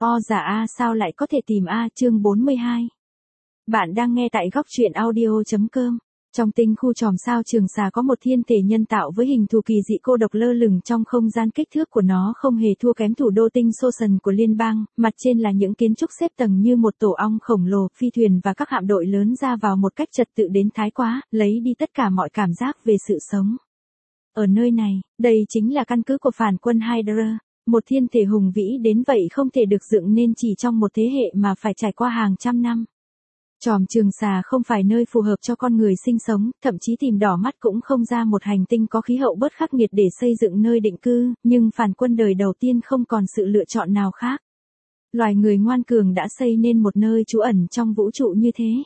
O giả A sao lại có thể tìm A chương 42. Bạn đang nghe tại góc truyện audio.com. Trong tinh khu chòm sao Trường Xà có một thiên thể nhân tạo với hình thù kỳ dị cô độc lơ lửng trong không gian, kích thước của nó không hề thua kém thủ đô tinh Sosan của liên bang, mặt trên là những kiến trúc xếp tầng như một tổ ong khổng lồ, phi thuyền và các hạm đội lớn ra vào một cách trật tự đến thái quá, lấy đi tất cả mọi cảm giác về sự sống. Ở nơi này, đây chính là căn cứ của phản quân Hydra. Một thiên thể hùng vĩ đến vậy không thể được dựng nên chỉ trong một thế hệ mà phải trải qua hàng trăm năm. Chòm Trường Xà không phải nơi phù hợp cho con người sinh sống, thậm chí tìm đỏ mắt cũng không ra một hành tinh có khí hậu bớt khắc nghiệt để xây dựng nơi định cư, nhưng phản quân đời đầu tiên không còn sự lựa chọn nào khác. Loài người ngoan cường đã xây nên một nơi trú ẩn trong vũ trụ như thế.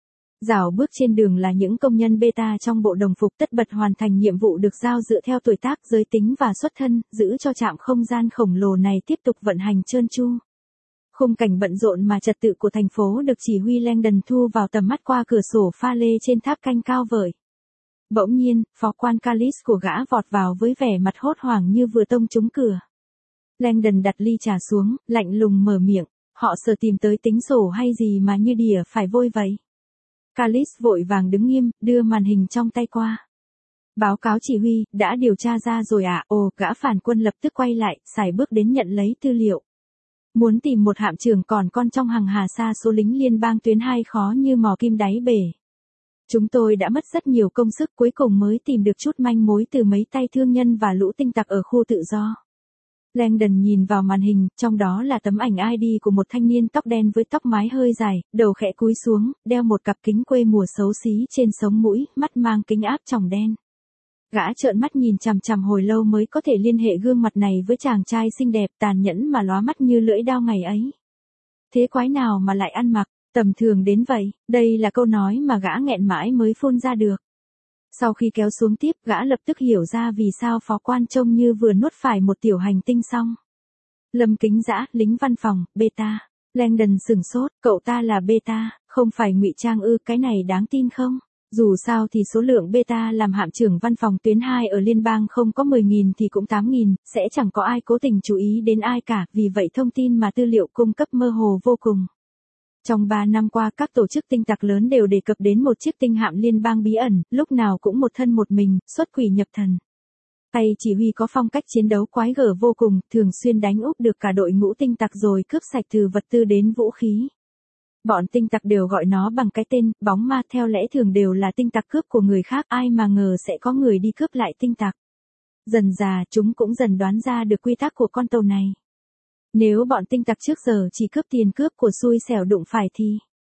Rảo bước trên đường là những công nhân beta trong bộ đồng phục tất bật hoàn thành nhiệm vụ được giao dựa theo tuổi tác, giới tính và xuất thân, giữ cho trạm không gian khổng lồ này tiếp tục vận hành trơn tru. Khung cảnh bận rộn mà trật tự của thành phố được chỉ huy Langdon thu vào tầm mắt qua cửa sổ pha lê trên tháp canh cao vời. Bỗng nhiên, phó quan Callis của gã vọt vào với vẻ mặt hốt hoảng như vừa tông trúng cửa. Langdon đặt ly trà xuống, lạnh lùng mở miệng, họ sợ tìm tới tính sổ hay gì mà như đỉa phải vôi vậy. Callis vội vàng đứng nghiêm, đưa màn hình trong tay qua. Báo cáo chỉ huy, đã điều tra ra rồi ạ. Ồ, gã phản quân lập tức quay lại, sải bước đến nhận lấy tư liệu. Muốn tìm một hạm trưởng còn con trong hàng hà sa số lính liên bang tuyến 2 khó như mò kim đáy bể. Chúng tôi đã mất rất nhiều công sức cuối cùng mới tìm được chút manh mối từ mấy tay thương nhân và lũ tinh tặc ở khu tự do. Langdon nhìn vào màn hình, trong đó là tấm ảnh ID của một thanh niên tóc đen với tóc mái hơi dài, đầu khẽ cúi xuống, đeo một cặp kính quê mùa xấu xí trên sống mũi, mắt mang kính áp tròng đen. Gã trợn mắt nhìn chằm chằm hồi lâu mới có thể liên hệ gương mặt này với chàng trai xinh đẹp tàn nhẫn mà lóa mắt như lưỡi dao ngày ấy. Thế quái nào mà lại ăn mặc tầm thường đến vậy, đây là câu nói mà gã nghẹn mãi mới phun ra được. Sau khi kéo xuống tiếp, gã lập tức hiểu ra vì sao phó quan trông như vừa nuốt phải một tiểu hành tinh xong. Lâm Kính Dã, lính văn phòng, beta. Langdon sửng sốt, cậu ta là beta, không phải ngụy trang ư, cái này đáng tin không? Dù sao thì số lượng beta làm hạm trưởng văn phòng tuyến 2 ở liên bang không có 10.000 thì cũng 8.000, sẽ chẳng có ai cố tình chú ý đến ai cả, vì vậy thông tin mà tư liệu cung cấp mơ hồ vô cùng. Trong 3 năm qua các tổ chức tinh tặc lớn đều đề cập đến một chiếc tinh hạm liên bang bí ẩn, lúc nào cũng một thân một mình, xuất quỷ nhập thần. Tay chỉ huy có phong cách chiến đấu quái gở vô cùng, thường xuyên đánh úp được cả đội ngũ tinh tặc rồi cướp sạch từ vật tư đến vũ khí. Bọn tinh tặc đều gọi nó bằng cái tên, bóng ma, theo lẽ thường đều là tinh tặc cướp của người khác, ai mà ngờ sẽ có người đi cướp lại tinh tặc. Dần dà chúng cũng dần đoán ra được quy tắc của con tàu này. Nếu bọn tinh tặc trước giờ chỉ cướp tiền cướp của xui xẻo đụng phải thì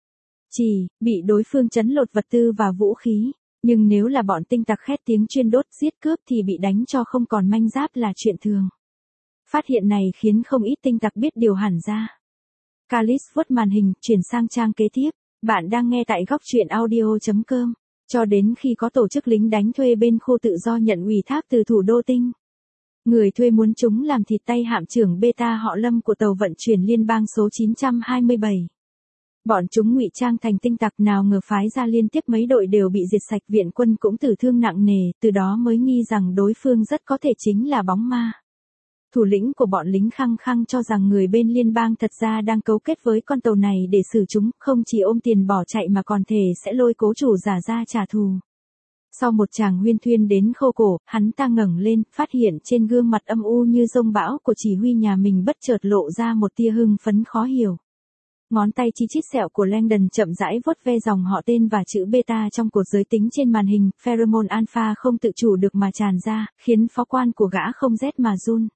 chỉ bị đối phương trấn lột vật tư và vũ khí, nhưng nếu là bọn tinh tặc khét tiếng chuyên đốt giết cướp thì bị đánh cho không còn manh giáp là chuyện thường. Phát hiện này khiến không ít tinh tặc biết điều hẳn ra. Callis vuốt màn hình, chuyển sang trang kế tiếp. Bạn đang nghe tại góc truyện audio.com. Cho đến khi có tổ chức lính đánh thuê bên khu tự do nhận ủy thác từ thủ đô tinh. Người thuê muốn chúng làm thịt tay hạm trưởng beta họ Lâm của tàu vận chuyển liên bang số 927. Bọn chúng ngụy trang thành tinh tặc, nào ngờ phái ra liên tiếp mấy đội đều bị diệt sạch, viện quân cũng tử thương nặng nề, từ đó mới nghi rằng đối phương rất có thể chính là bóng ma. Thủ lĩnh của bọn lính khăng khăng cho rằng người bên liên bang thật ra đang cấu kết với con tàu này để xử chúng, không chỉ ôm tiền bỏ chạy mà còn thề sẽ lôi cố chủ giả ra trả thù. Sau một tràng huyên thuyên đến khô cổ, hắn ta ngẩng lên, phát hiện trên gương mặt âm u như giông bão của chỉ huy nhà mình bất chợt lộ ra một tia hưng phấn khó hiểu. Ngón tay chi chít sẹo của Langdon chậm rãi vuốt ve dòng họ tên và chữ beta trong cột giới tính trên màn hình, pheromone alpha không tự chủ được mà tràn ra, khiến phó quan của gã không rét mà run.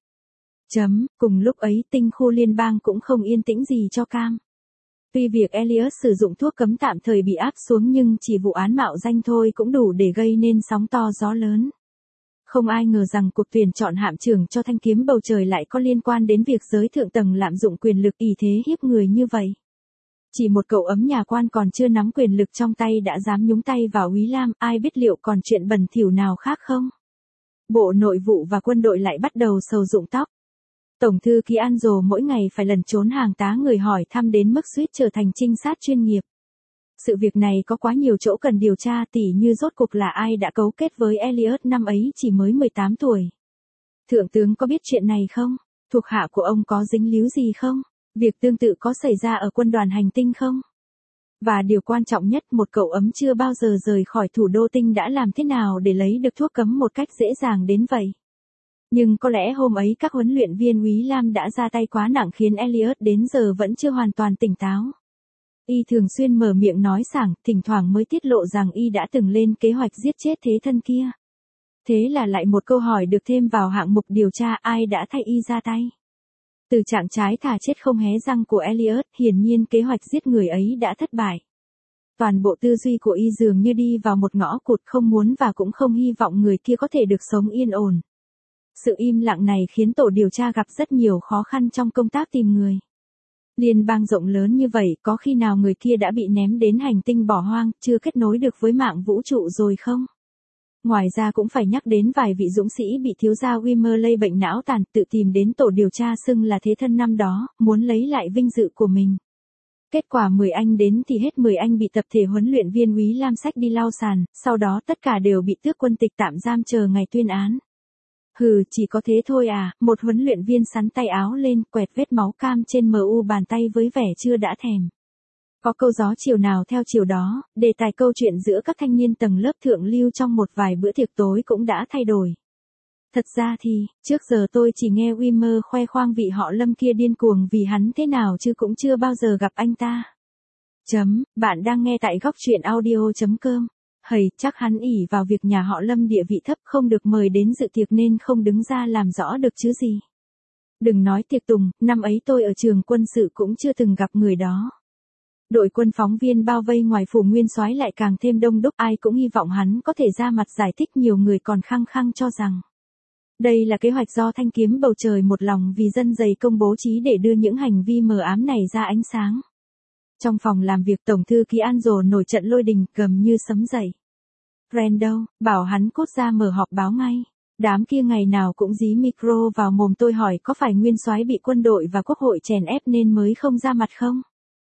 Cùng lúc ấy tinh khu liên bang cũng không yên tĩnh gì cho cam. Tuy việc Elliot sử dụng thuốc cấm tạm thời bị áp xuống nhưng chỉ vụ án mạo danh thôi cũng đủ để gây nên sóng to gió lớn. Không ai ngờ rằng cuộc tuyển chọn hạm trưởng cho thanh kiếm bầu trời lại có liên quan đến việc giới thượng tầng lạm dụng quyền lực ỷ thế hiếp người như vậy. Chỉ một cậu ấm nhà quan còn chưa nắm quyền lực trong tay đã dám nhúng tay vào Úy Lam, ai biết liệu còn chuyện bẩn thỉu nào khác không? Bộ Nội vụ và quân đội lại bắt đầu sầu rụng tóc. Tổng thư ký Anzo mỗi ngày phải lẩn trốn hàng tá người hỏi thăm đến mức suýt trở thành trinh sát chuyên nghiệp. Sự việc này có quá nhiều chỗ cần điều tra, tỉ như rốt cuộc là ai đã cấu kết với Elliot năm ấy chỉ mới 18 tuổi. Thượng tướng có biết chuyện này không? Thuộc hạ của ông có dính líu gì không? Việc tương tự có xảy ra ở quân đoàn hành tinh không? Và điều quan trọng nhất, một cậu ấm chưa bao giờ rời khỏi thủ đô tinh đã làm thế nào để lấy được thuốc cấm một cách dễ dàng đến vậy? Nhưng có lẽ hôm ấy các huấn luyện viên Úy Lam đã ra tay quá nặng khiến Elliot đến giờ vẫn chưa hoàn toàn tỉnh táo. Y thường xuyên mở miệng nói sảng, thỉnh thoảng mới tiết lộ rằng Y đã từng lên kế hoạch giết chết thế thân kia. Thế là lại một câu hỏi được thêm vào hạng mục điều tra, ai đã thay Y ra tay? Từ trạng trái thà chết không hé răng của Elliot, hiển nhiên kế hoạch giết người ấy đã thất bại. Toàn bộ tư duy của Y dường như đi vào một ngõ cụt, không muốn và cũng không hy vọng người kia có thể được sống yên ổn. Sự im lặng này khiến tổ điều tra gặp rất nhiều khó khăn trong công tác tìm người. Liên bang rộng lớn như vậy, có khi nào người kia đã bị ném đến hành tinh bỏ hoang, chưa kết nối được với mạng vũ trụ rồi không? Ngoài ra cũng phải nhắc đến vài vị dũng sĩ bị thiếu gia Wimmer lây bệnh não tàn, tự tìm đến tổ điều tra xưng là thế thân năm đó, muốn lấy lại vinh dự của mình. Kết quả 10 anh đến thì hết 10 anh bị tập thể huấn luyện viên Úy Lam xách đi lau sàn, sau đó tất cả đều bị tước quân tịch tạm giam chờ ngày tuyên án. Hừ, chỉ có thế thôi à, một huấn luyện viên sắn tay áo lên, quẹt vết máu cam trên MU bàn tay với vẻ chưa đã thèm. Có câu gió chiều nào theo chiều đó, đề tài câu chuyện giữa các thanh niên tầng lớp thượng lưu trong một vài bữa tiệc tối cũng đã thay đổi. Thật ra thì, trước giờ tôi chỉ nghe Wimmer khoe khoang vị họ Lâm kia điên cuồng vì hắn thế nào chứ cũng chưa bao giờ gặp anh ta. Bạn đang nghe tại góc truyện audio.com. Hầy, chắc hắn ỷ vào việc nhà họ Lâm địa vị thấp không được mời đến dự tiệc nên không đứng ra làm rõ được chứ gì. Đừng nói tiệc tùng, năm ấy tôi ở trường quân sự cũng chưa từng gặp người đó. Đội quân phóng viên bao vây ngoài phủ Nguyên Soái lại càng thêm đông đúc, ai cũng hy vọng hắn có thể ra mặt giải thích, nhiều người còn khăng khăng cho rằng đây là kế hoạch do Thanh Kiếm Bầu Trời một lòng vì dân dày công bố trí để đưa những hành vi mờ ám này ra ánh sáng. Trong phòng làm việc Tổng thư ký Angel nổi trận lôi đình, gầm như sấm dậy. Randall, bảo hắn cốt ra mở họp báo ngay. Đám kia ngày nào cũng dí micro vào mồm tôi hỏi có phải Nguyên Soái bị quân đội và quốc hội chèn ép nên mới không ra mặt không?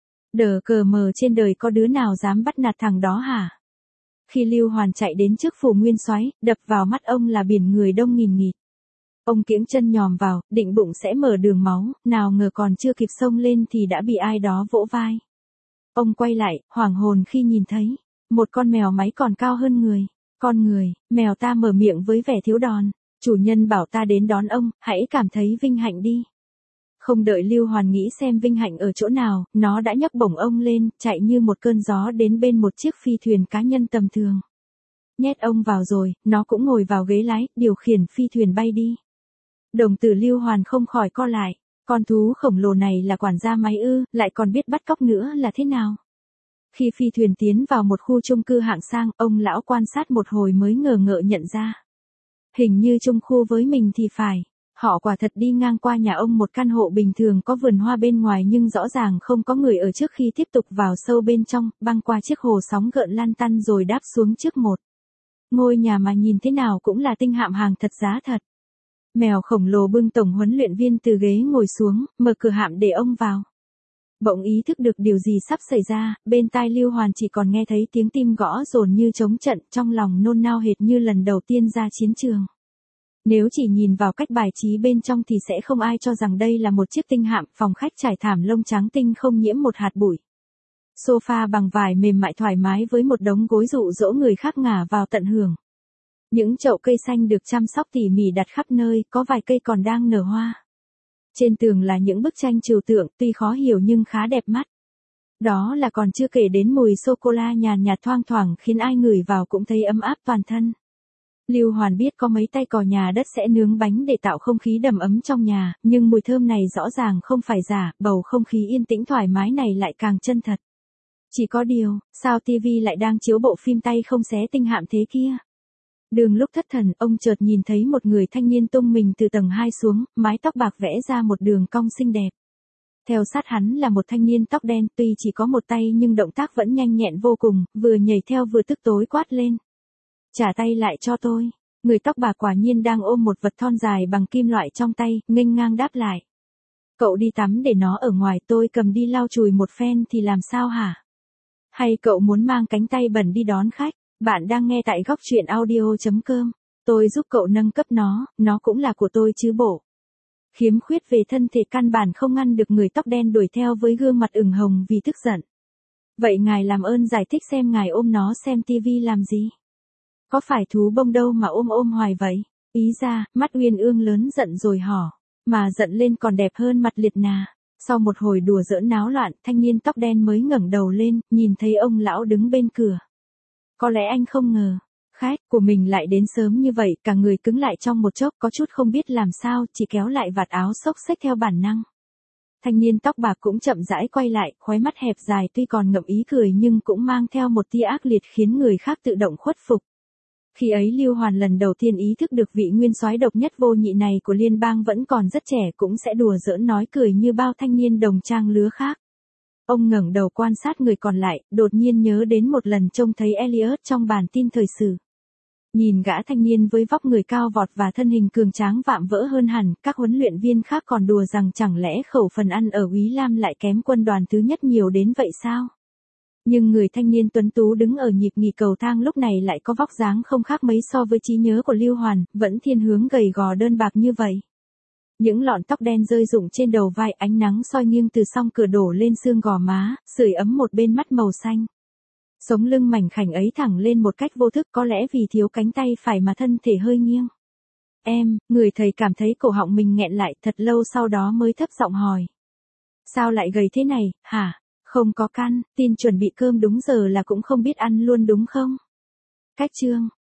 Đờ cờ mờ trên đời có đứa nào dám bắt nạt thằng đó hả? Khi Lưu Hoàn chạy đến trước phủ Nguyên Soái, đập vào mắt ông là biển người đông nghìn nghịt. Ông kiễng chân nhòm vào, định bụng sẽ mở đường máu, nào ngờ còn chưa kịp xông lên thì đã bị ai đó vỗ vai. Ông quay lại, hoảng hồn khi nhìn thấy một con mèo máy còn cao hơn người. Con người, mèo ta mở miệng với vẻ thiếu đòn. Chủ nhân bảo ta đến đón ông, hãy cảm thấy vinh hạnh đi. Không đợi Lưu Hoàn nghĩ xem vinh hạnh ở chỗ nào, nó đã nhấc bổng ông lên, chạy như một cơn gió đến bên một chiếc phi thuyền cá nhân tầm thường. Nhét ông vào rồi, nó cũng ngồi vào ghế lái, điều khiển phi thuyền bay đi. Đồng tử Lưu Hoàn không khỏi co lại. Con thú khổng lồ này là quản gia máy ư, lại còn biết bắt cóc nữa là thế nào? Khi phi thuyền tiến vào một khu chung cư hạng sang, ông lão quan sát một hồi mới ngờ ngợ nhận ra. Hình như chung khu với mình thì phải. Họ quả thật đi ngang qua nhà ông, một căn hộ bình thường có vườn hoa bên ngoài nhưng rõ ràng không có người ở, trước khi tiếp tục vào sâu bên trong, băng qua chiếc hồ sóng gợn lan tăn rồi đáp xuống trước một ngôi nhà mà nhìn thế nào cũng là tinh hạm hàng thật giá thật. Mèo khổng lồ bưng tổng huấn luyện viên từ ghế ngồi xuống, mở cửa hạm để ông vào. Bỗng ý thức được điều gì sắp xảy ra, bên tai Lưu Hoàn chỉ còn nghe thấy tiếng tim gõ dồn như trống trận, trong lòng nôn nao hệt như lần đầu tiên ra chiến trường. Nếu chỉ nhìn vào cách bài trí bên trong thì sẽ không ai cho rằng đây là một chiếc tinh hạm. Phòng khách trải thảm lông trắng tinh không nhiễm một hạt bụi. Sofa bằng vải mềm mại thoải mái với một đống gối dụ dỗ người khác ngả vào tận hưởng. Những chậu cây xanh được chăm sóc tỉ mỉ đặt khắp nơi, có vài cây còn đang nở hoa. Trên tường là những bức tranh trừu tượng, tuy khó hiểu nhưng khá đẹp mắt. Đó là còn chưa kể đến mùi sô-cô-la nhàn nhạt thoang thoảng khiến ai ngửi vào cũng thấy ấm áp toàn thân. Lưu Hoàn biết có mấy tay cò nhà đất sẽ nướng bánh để tạo không khí đầm ấm trong nhà, nhưng mùi thơm này rõ ràng không phải giả, bầu không khí yên tĩnh thoải mái này lại càng chân thật. Chỉ có điều, sao TV lại đang chiếu bộ phim tay không xé tinh hạm thế kia? Đường lúc thất thần, ông chợt nhìn thấy một người thanh niên tung mình từ tầng 2 xuống, mái tóc bạc vẽ ra một đường cong xinh đẹp. Theo sát hắn là một thanh niên tóc đen, tuy chỉ có một tay nhưng động tác vẫn nhanh nhẹn vô cùng, vừa nhảy theo vừa tức tối quát lên. Trả tay lại cho tôi. Người tóc bạc quả nhiên đang ôm một vật thon dài bằng kim loại trong tay, nghênh ngang đáp lại. Cậu đi tắm để nó ở ngoài, tôi cầm đi lau chùi một phen thì làm sao hả? Hay cậu muốn mang cánh tay bẩn đi đón khách? Bạn đang nghe tại góc truyện audio.com. Tôi giúp cậu nâng cấp nó cũng là của tôi chứ bộ. Khiếm khuyết về thân thể căn bản không ngăn được người tóc đen đuổi theo với gương mặt ửng hồng vì tức giận. Vậy ngài làm ơn giải thích xem ngài ôm nó xem tivi làm gì? Có phải thú bông đâu mà ôm hoài vậy? Ý ra, mắt Uyên Ương lớn giận rồi hỏ. Mà giận lên còn đẹp hơn mặt Liệt Na. Sau một hồi đùa giỡn náo loạn, thanh niên tóc đen mới ngẩng đầu lên, nhìn thấy ông lão đứng bên cửa. Có lẽ anh không ngờ, khách của mình lại đến sớm như vậy, cả người cứng lại trong một chốc, có chút không biết làm sao, chỉ kéo lại vạt áo xốc xếch theo bản năng. Thanh niên tóc bạc cũng chậm rãi quay lại, khóe mắt hẹp dài tuy còn ngậm ý cười nhưng cũng mang theo một tia ác liệt khiến người khác tự động khuất phục. Khi ấy Lưu Hoàn lần đầu tiên ý thức được vị nguyên soái độc nhất vô nhị này của liên bang vẫn còn rất trẻ cũng sẽ đùa giỡn nói cười như bao thanh niên đồng trang lứa khác. Ông ngẩng đầu quan sát người còn lại, đột nhiên nhớ đến một lần trông thấy Elliot trong bản tin thời sự. Nhìn gã thanh niên với vóc người cao vọt và thân hình cường tráng vạm vỡ hơn hẳn, các huấn luyện viên khác còn đùa rằng chẳng lẽ khẩu phần ăn ở Úy Lam lại kém quân đoàn thứ nhất nhiều đến vậy sao? Nhưng người thanh niên tuấn tú đứng ở nhịp nhì cầu thang lúc này lại có vóc dáng không khác mấy so với trí nhớ của Lưu Hoàn, vẫn thiên hướng gầy gò đơn bạc như vậy. Những lọn tóc đen rơi rụng trên đầu vai, ánh nắng soi nghiêng từ song cửa đổ lên xương gò má, sưởi ấm một bên mắt màu xanh. Sống lưng mảnh khảnh ấy thẳng lên một cách vô thức, có lẽ vì thiếu cánh tay phải mà thân thể hơi nghiêng. Em, người thầy cảm thấy cổ họng mình nghẹn lại, thật lâu sau đó mới thấp giọng hỏi. Sao lại gầy thế này, hả? Không có căn, tin chuẩn bị cơm đúng giờ là cũng không biết ăn luôn đúng không? Cách chương